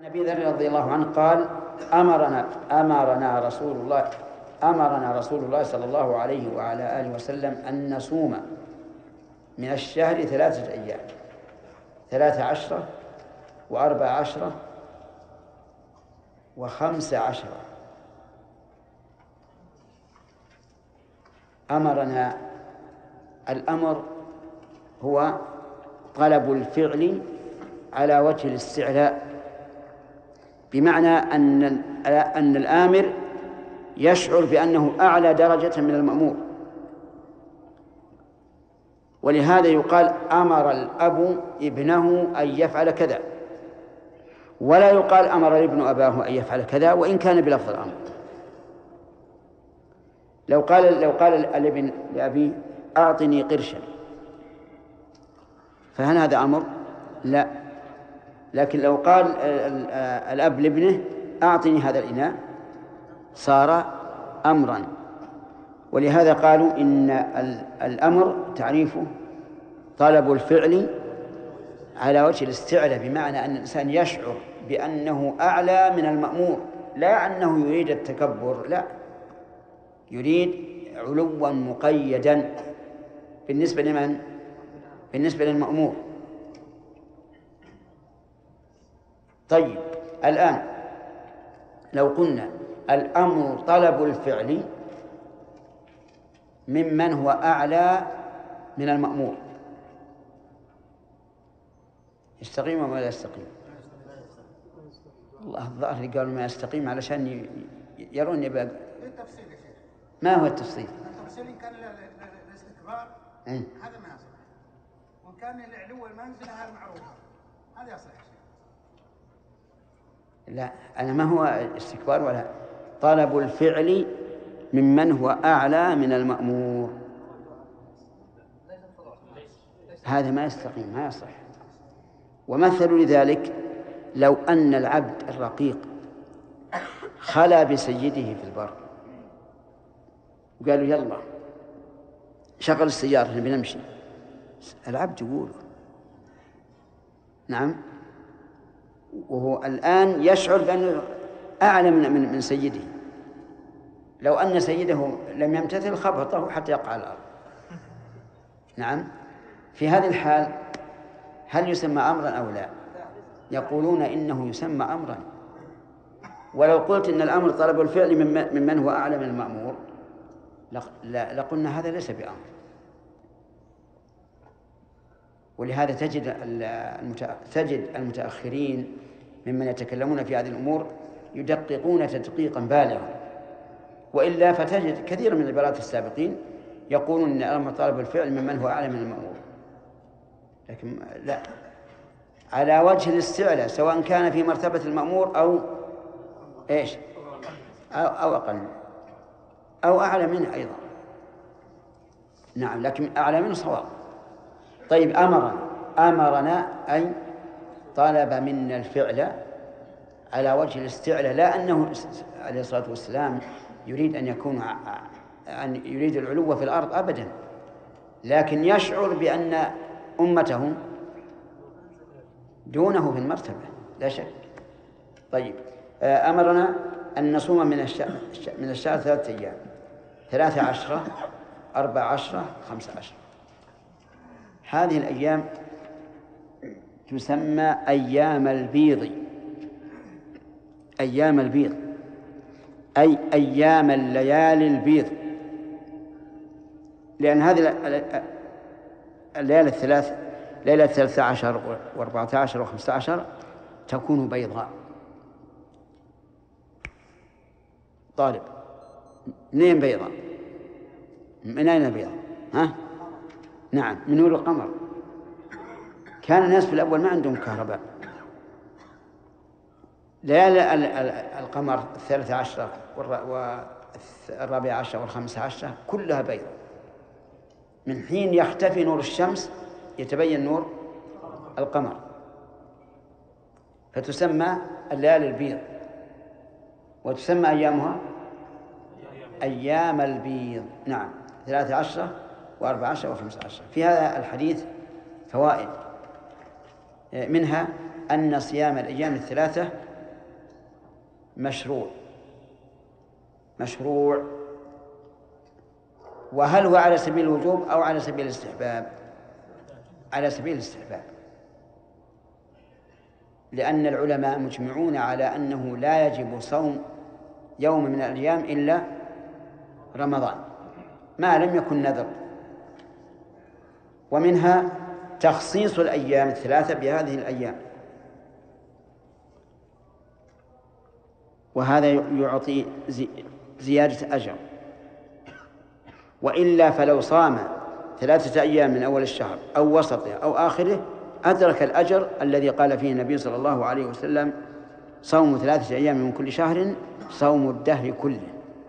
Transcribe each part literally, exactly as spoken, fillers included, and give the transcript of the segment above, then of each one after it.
أبي ذر رضي الله عنه قال: أمرنا أمرنا رسول الله أمرنا رسول الله صلى الله عليه وعلى آله وسلم أن نصوم من الشهر ثلاثة أيام، ثلاثة عشرة وأربع عشرة وخمس عشرة. أمرنا، الأمر هو طلب الفعل على وجه الاستعلاء، بمعنى أن أن الآمر يشعر بأنه أعلى درجة من المأمور، ولهذا يقال أمر الأب ابنه أن يفعل كذا، ولا يقال أمر الابن أباه أن يفعل كذا وإن كان بلفظ الأمر. لو قال لو قال الابن لأبيه أعطني قرشا، فهل هذا أمر؟ لا. لكن لو قال الأب لابنه أعطني هذا الإناء صار أمرا. ولهذا قالوا إن الأمر تعريفه طلب الفعل على وجه الاستعلاء، بمعنى أن الإنسان يشعر بأنه أعلى من المأمور، لا أنه يريد التكبر، لا، يريد علوا مقيدا بالنسبة لمن؟ بالنسبة للمأمور. طيب، الآن لو قلنا الأمر طلب الفعل ممن هو أعلى من المأمور، يستقيم ولا يستقيم؟ الله الظاهر قالوا ما يستقيم علشان يرون يبقى. ما هو التفصيل؟ التفصيل إن كان الاستكبار هذا ما يصلح، وإن كان العلو المنزلة هذا معروف، هذا يصلح. لا، أنا ما هو استكبار ولا طلب الفعل ممن هو أعلى من المأمور، هذا ما يستقيم، ما يصح. ومثل لذلك لو أن العبد الرقيق خلا بسيده في البر وقالوا يلا شغل السيارة نبي نمشي، العبد يقول نعم، وهو الآن يشعر بأنه أعلى من من سيده. لو أن سيده لم يمتثل خبطه حتى يقع على الأرض. نعم، في هذه الحال هل يسمى أمرا أو لا؟ يقولون إنه يسمى أمرا. ولو قلت إن الأمر طلب الفعل ممن هو أعلى من المأمور لقلنا هذا ليس بأمر. ولهذا تجد تجد المتأخرين ممن يتكلمون في هذه الأمور يدققون تدقيقا بالغا، وإلا فتجد كثير من عبارات السابقين يقولون إن الأمر طالب الفعل ممن هو أعلى من المأمور، لكن لا، على وجه الاستعلاء، سواء كان في مرتبة المأمور أو إيش أو, أو أقل أو أعلى منه أيضا. نعم، لكن أعلى منه صواب. طيب، أمرنا أمرنا أي طلب منا الفعل على وجه الاستعلاء، لا أنه عليه الصلاة والسلام يريد أن يكون أن يريد العلو في الأرض أبدا، لكن يشعر بأن أمته دونه في المرتبة لا شك. طيب، أمرنا أن نصوم من الشهر من الشهر ثلاثة أيام، ثلاثة عشرة أربع عشرة خمسة عشرة. هذه الأيام تسمى أيام البيض، أيام البيض أي أيام الليالي البيض، لأن هذه الليالي الثلاث، ليلة ثلاثة عشر وأربعة عشر وخمسة عشر تكون بيضاء. طالب، منين بيضاء؟ من أين البيضاء؟ ها؟ نعم، من نور القمر. كان الناس في الأول ما عندهم كهرباء، ليالي القمر الثالثة عشرة والرابعة عشرة والخامسة عشرة كلها بيضاء، من حين يختفي نور الشمس يتبين نور القمر، فتسمى الليالي البيض، وتسمى أيامها أيام البيض. نعم، ثلاثة عشرة وأربعة عشر وخمسة عشر. في هذا الحديث فوائد، منها أن صيام الأيام الثلاثة مشروع مشروع وهل هو على سبيل الوجوب أو على سبيل الاستحباب؟ على سبيل الاستحباب، لأن العلماء مجمعون على أنه لا يجب صوم يوم من الأيام إلا رمضان ما لم يكن نذر. ومنها تخصيص الأيام الثلاثة بهذه الأيام، وهذا يعطي زيادة أجر. وإلا فلو صام ثلاثة أيام من أول الشهر أو وسطه أو آخره أدرك الأجر الذي قال فيه النبي صلى الله عليه وسلم: صوم ثلاثة أيام من كل شهر صوم الدهر كله.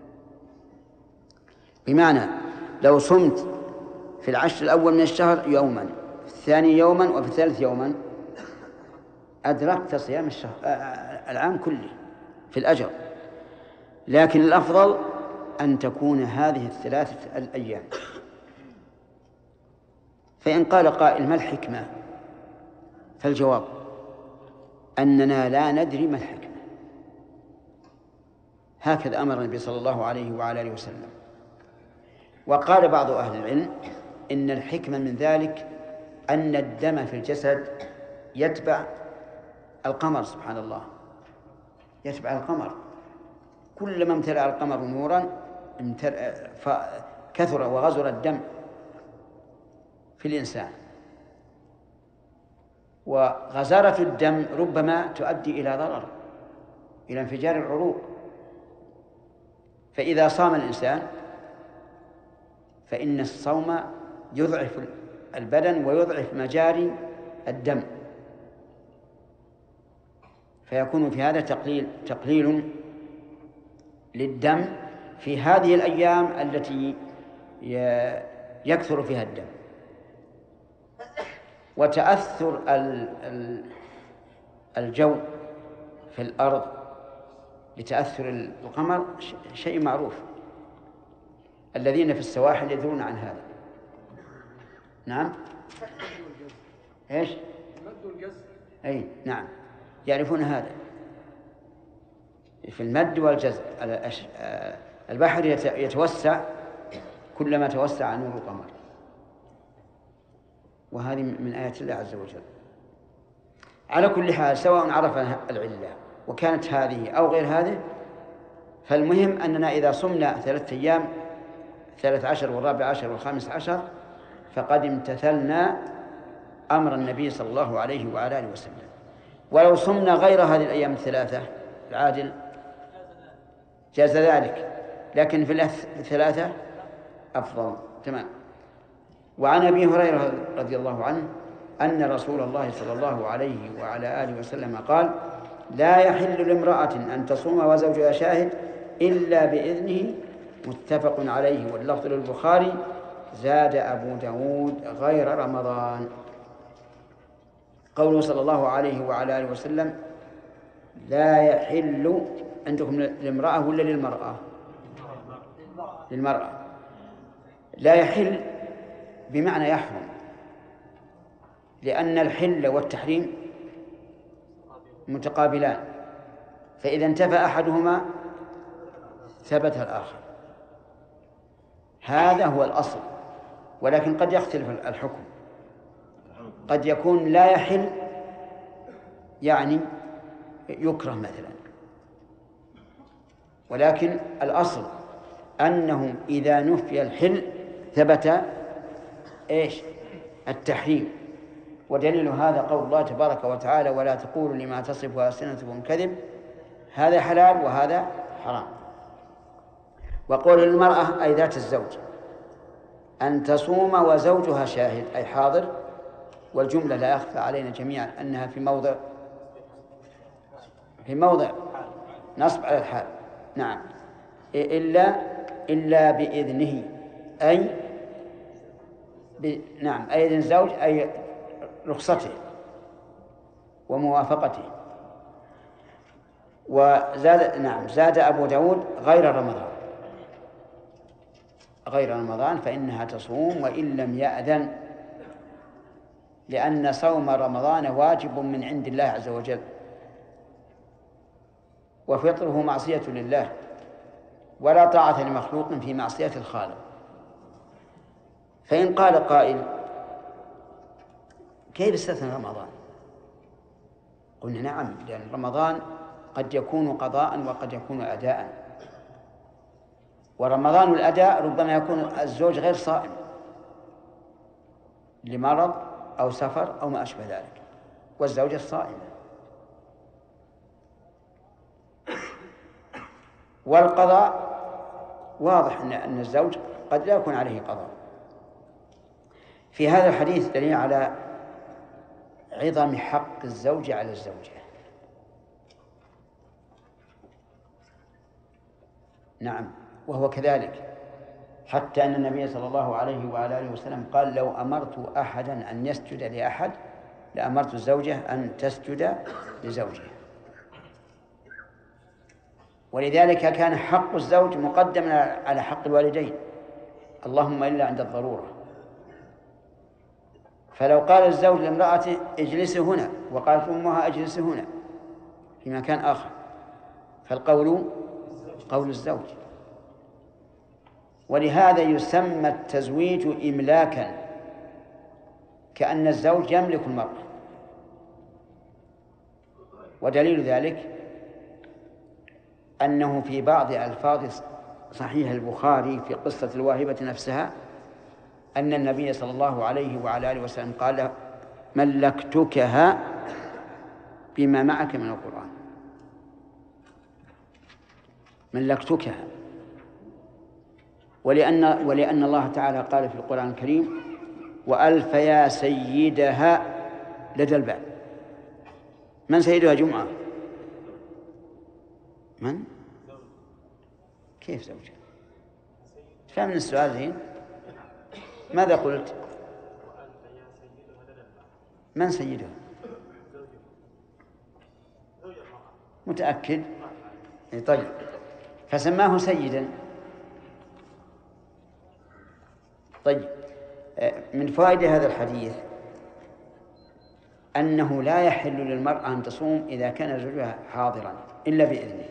بمعنى لو صمت في العشر الأول من الشهر يوما، في الثاني يوما، وفي الثالث يوما، أدركت صيام الشهر العام كله في الأجر. لكن الأفضل أن تكون هذه الثلاثة الأيام. فإن قال قائل: ما الحكمة؟ فالجواب أننا لا ندري ما الحكمة. هكذا أمر النبي صلى الله عليه وعلى آله وسلم. وقال بعض أهل العلم إن الحكمة من ذلك أن الدم في الجسد يتبع القمر، سبحان الله، يتبع القمر. كلما امتلأ القمر نورا كثر وغزر الدم في الإنسان، وغزارة الدم ربما تؤدي إلى ضرر، إلى انفجار العروق. فإذا صام الإنسان فإن الصوم يضعف البدن ويضعف مجاري الدم، فيكون في هذا تقليل تقليل للدم في هذه الأيام التي يكثر فيها الدم. وتأثر الجو في الأرض لتأثر القمر شيء معروف، الذين في السواحل يدرون عن هذا. نعم. ايش؟ المد والجزر. اي نعم، يعرفون هذا في المد والجزر. البحر يتوسع كلما توسع نور القمر، وهذه من آيات الله عز وجل. على كل حال، سواء عرف العلة وكانت هذه أو غير هذه، فالمهم أننا إذا صمنا ثلاثة أيام، الثالث عشر والرابع عشر والخامس عشر، فقد امتثلنا أمر النبي صلى الله عليه وعلى آله وسلم. ولو صمنا غير هذه الأيام الثلاثة العادل جاز ذلك، لكن في الثلاثة أفضل. تمام. وعن أبي هريرة رضي الله عنه أن رسول الله صلى الله عليه وعلى آله وسلم قال: لا يحل لامرأة أن تصوم وزوجها شاهد إلا بإذنه، متفق عليه، واللفظ للبخاري. زاد أبو داود: غير رمضان. قوله صلى الله عليه وعلى آله وسلم لا يحل عندكم للامرأة ولا للمرأة؟ للمرأة. لا يحل بمعنى يحرم، لأن الحل والتحريم متقابلان، فإذا انتفى أحدهما ثبت الآخر. هذا هو الأصل، ولكن قد يختلف الحكم. قد يكون لا يحل يعني يكره مثلا، ولكن الأصل أنه إذا نفي الحل ثبت إيش؟ التحريم. ودليل هذا قول الله تبارك وتعالى: ولا تقولوا لما تصف ألسنتكم كذب، هذا حلال وهذا حرام. وقول المرأة أي ذات الزوج أن تصوم وزوجها شاهد أي حاضر، والجملة لا يخفى علينا جميعا أنها في موضع في موضع نصب على الحال. نعم. إلا إلا بإذنه أي ب... نعم أي إذن الزوج أي رخصته وموافقته. وزاد نعم زاد أبو داود: غير رمضان. غير رمضان فإنها تصوم وإن لم يأذن، لأن صوم رمضان واجب من عند الله عز وجل، وفطره معصية لله، ولا طاعة لمخلوق في معصية الخالق. فإن قال قائل: كيف استثنى رمضان؟ قلنا: نعم، لأن رمضان قد يكون قضاء وقد يكون أداء، ورمضان الأداء ربما يكون الزوج غير صائم لمرض أو سفر أو ما أشبه ذلك، والزوجة صائمة. والقضاء واضح أن الزوج قد لا يكون عليه قضاء. في هذا الحديث دليل على عظم حق الزوج على الزوجة. نعم، وهو كذلك، حتى أن النبي صلى الله عليه وعلى آله وسلم قال: لو أمرت أحدا أن يسجد لأحد لأمرت الزوجة أن تسجد لزوجها. ولذلك كان حق الزوج مقدما على حق الوالدين، اللهم إلا عند الضرورة. فلو قال الزوج لامرأته: اجلسي هنا، وقالت أمها: اجلسي هنا، في مكان آخر، فالقول قول الزوج. ولهذا يسمى التزويج إملاكا، كأن الزوج يملك المرأة. ودليل ذلك أنه في بعض ألفاظ صحيح البخاري في قصة الواهبة نفسها أن النبي صلى الله عليه وعلى آله وسلم قال: ملكتكها بما معك من القرآن. ملكتكها، ولأن ولأن الله تعالى قال في القرآن الكريم: وألف يا سيدها لدى الباب. من سيدها جمعة؟ من؟ كيف زوجها؟ فهم السؤال زين؟ ماذا قلت؟ من سيدها؟ متأكد؟ طيب، فسماه سيدا. طيب، من فوائد هذا الحديث أنه لا يحل للمرأة أن تصوم إذا كان زوجها حاضرا إلا بإذنه.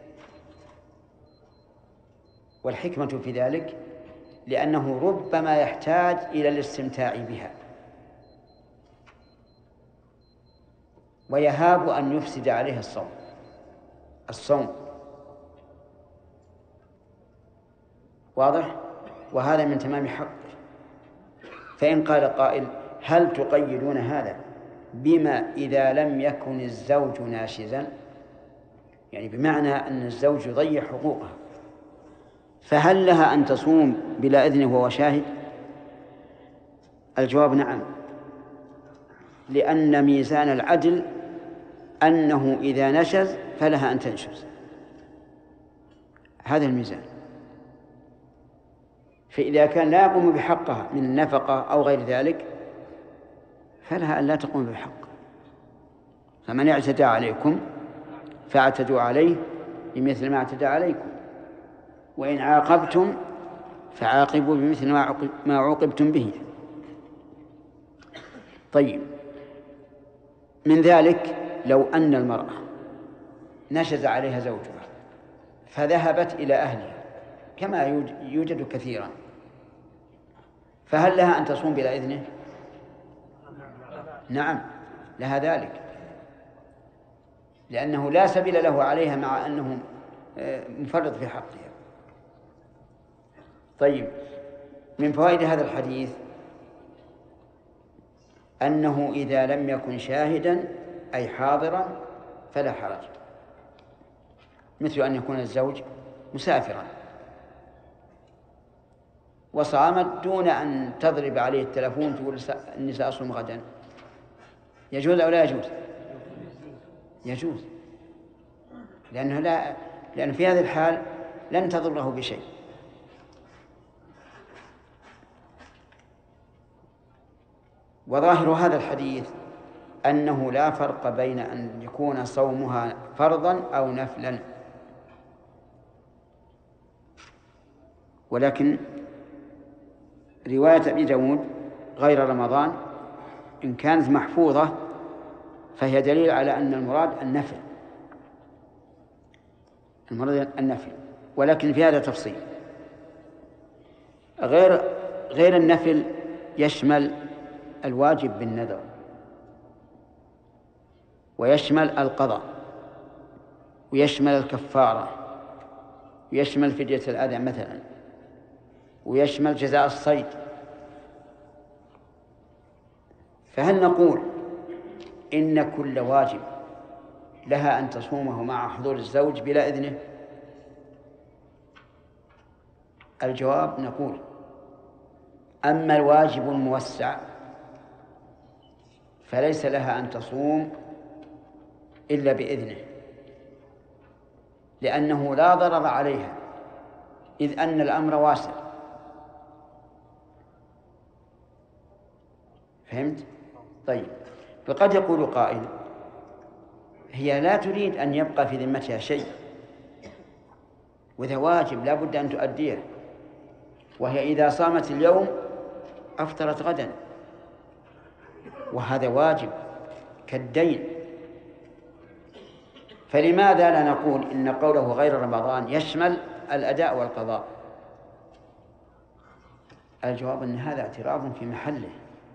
والحكمة في ذلك لأنه ربما يحتاج إلى الاستمتاع بها، ويهاب أن يفسد عليها الصوم الصوم واضح؟ وهذا من تمام حقه. فإن قال قائل: هل تقيدون هذا بما إذا لم يكن الزوج ناشزا؟ يعني بمعنى أن الزوج يضيع حقوقها، فهل لها أن تصوم بلا إذنه وهو شاهد؟ الجواب: نعم، لأن ميزان العدل أنه إذا نشز فلها أن تنشز، هذا الميزان. فإذا كان لا يقوم بحقها من النفقة أو غير ذلك فلها أن لا تقوم بحق. فمن اعتدى عليكم فاعتدوا عليه بمثل ما اعتدى عليكم، وإن عاقبتم فعاقبوا بمثل ما عوقبتم به. طيب، من ذلك لو أن المرأة نشز عليها زوجها فذهبت إلى أهلها كما يوجد كثيرا، فهل لها أن تصوم بلا إذنه؟ نعم، لها ذلك، لأنه لا سبيل له عليها مع أنه مفرط في حقها. طيب، من فوائد هذا الحديث أنه إذا لم يكن شاهدا أي حاضرا فلا حرج، مثل أن يكون الزوج مسافرا وصامت دون أن تضرب عليه التلفون تقول إني سأصوم غدا، يجوز أو لا يجوز؟ يجوز، لأنه لا لأن في هذه الحال لن تضره بشيء. وظاهر هذا الحديث أنه لا فرق بين أن يكون صومها فرضا أو نفلا، ولكن رواية أبي داود غير رمضان إن كانت محفوظة فهي دليل على أن المراد النفل، المراد النفل، ولكن في هذا تفصيل. غير غير النفل يشمل الواجب بالنذر، ويشمل القضاء، ويشمل الكفارة، ويشمل فدية الأذى مثلا، ويشمل جزاء الصيد. فهل نقول إن كل واجب لها أن تصومه مع حضور الزوج بلا إذنه؟ الجواب نقول: أما الواجب الموسع فليس لها أن تصوم إلا بإذنه، لأنه لا ضرر عليها، إذ أن الأمر واسع. فهمت؟ طيب، فقد يقول قائل: هي لا تريد أن يبقى في ذمتها شيء، وإذا واجب لا بد أن تؤديه، وهي إذا صامت اليوم أفطرت غدا، وهذا واجب كالدين. فلماذا لا نقول إن قوله غير رمضان يشمل الأداء والقضاء؟ الجواب أن هذا اعتراض في محله،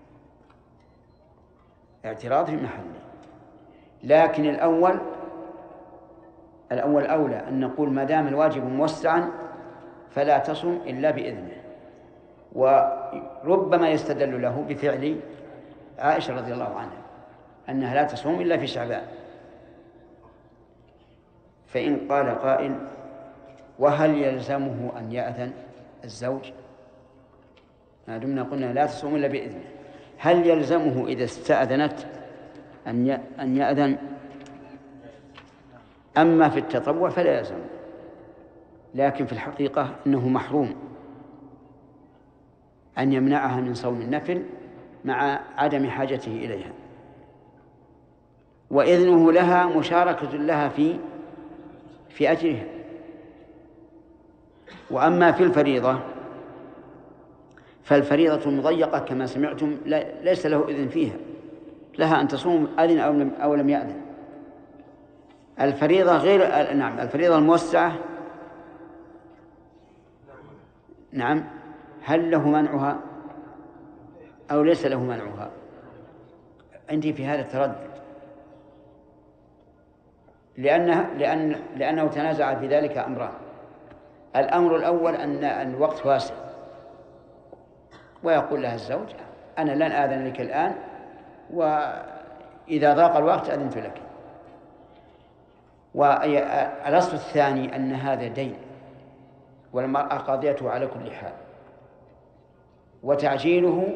اعتراض في محله. لكن الأول الأول أولى أن نقول ما دام الواجب موسعا فلا تصم إلا بإذنه، وربما يستدل له بفعل عائشة رضي الله عنها أنها لا تصوم إلا في شعبان. فإن قال قائل: وهل يلزمه أن يأذن الزوج؟ ما دمنا قلنا لا تصوم إلا بإذنه، هل يلزمه إذا استأذنت أن يأذن؟ أما في التطوع فلا يلزم، لكن في الحقيقة أنه محروم أن يمنعها من صوم النفل مع عدم حاجته إليها، وإذنه لها مشاركة لها في في أجرها. وأما في الفريضة فالفريضة مضيقة كما سمعتم، ليس له إذن فيها، لها أن تصوم أذن أو لم, أو لم يأذن. الفريضة غير نعم الفريضة الموسعة نعم هل له منعها أو ليس له منعها؟ عندي في هذا تردد، لأنه, لأن لأنه تنازع في ذلك أمران. الأمر الأول أن الوقت واسع، ويقول لها الزوج: أنا لن آذن لك الآن، وإذا ضاق الوقت أذنت لك. والأصل الثاني أن هذا دين، والمرأة قاضيته على كل حال، وتعجيله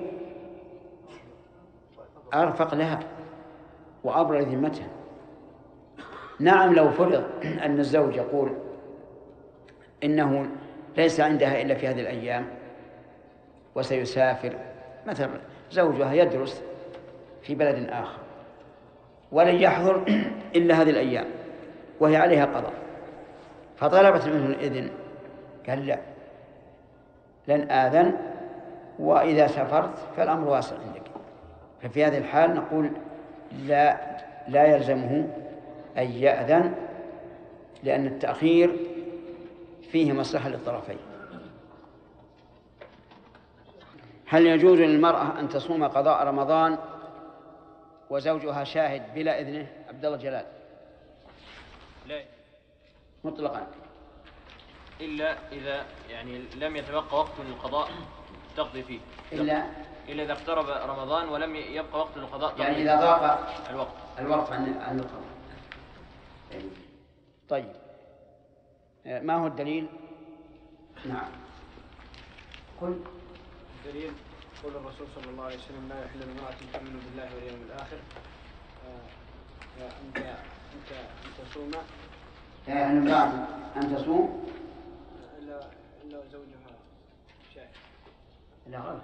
أرفق لها وأبرأ ذمتها. نعم، لو فرض أن الزوج يقول إنه ليس عندها إلا في هذه الأيام وسيسافر، مثلا زوجها يدرس في بلد آخر ولن يحضر إلا هذه الأيام وهي عليها قضاء، فطلبت منه الإذن، قال: لا، لن آذن، وإذا سافرت فالأمر واسع عندك. ففي هذه الحال نقول: لا لا يلزمه أن يأذن، لأن التأخير فيه مصلحة للطرفين. هل يجوز للمرأة أن تصوم قضاء رمضان وزوجها شاهد بلا إذنه؟ عبد الله جلال. لا مطلقا، إلا إذا يعني لم يتبقى وقت للقضاء تقضي فيه، إلا إلا إذا اقترب رمضان ولم يبقى وقت للقضاء، يعني إذا ضاق الوقت الوقت عن عن القضاء. طيب، ما هو الدليل؟ نعم، قل. الدليل قول الرسول صلى الله عليه وسلم: لا يحل لامرأة تؤمن بالله واليوم الآخر أنت أنت أن تصوم لا يحل لامرأة أن تصوم إلا إلا زوجها شاهد. لا غلط.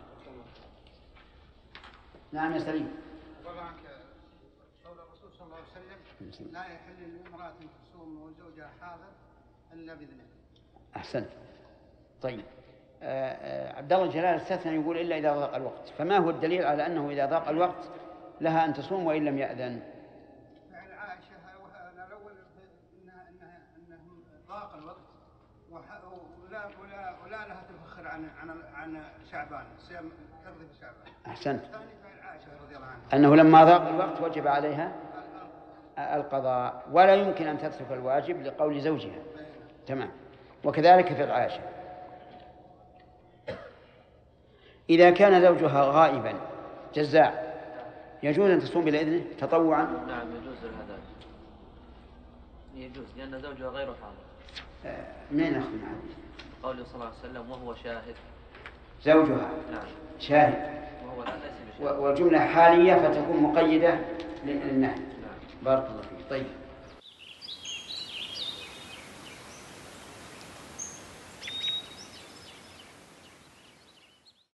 نعم يا سليم. طبعا قول الرسول صلى الله عليه وسلم: لا يحل لامرأة تصوم وزوجها حاضر إلا بإذنه. أحسنت. طيب، آه آه عبد الله جلال استثنى يقول إلا إذا ضاق الوقت، فما هو الدليل على أنه إذا ضاق الوقت لها أن تصوم وإن لم يأذن؟ فعل عائشة الأول إنها إنها إنهم ضاق الوقت وح- ولا ولا ولا لها تفخر عن عن عن شعبان، صيام تقضي في شعبان. أحسنت. الثاني فعل عائشة رضي الله عنها. أنه لما ضاق الوقت وجب عليها القضاء، ولا يمكن أن تترك الواجب لقول زوجها. تمام. وكذلك في العاشر إذا كان زوجها غائبا جزاع يجوز أن تصوم بإذنه تطوعا؟ نعم يجوز هذا، يجوز لأن زوجها غير حاضر. منين أخذ الحديث؟ قوله صلى الله عليه وسلم وهو شاهد. زوجها نعم شاهد، وهو لا ليس بشاهد. والجملة حالية فتكون مقيدة للنهي. نعم. بارك الله فيك. طيب.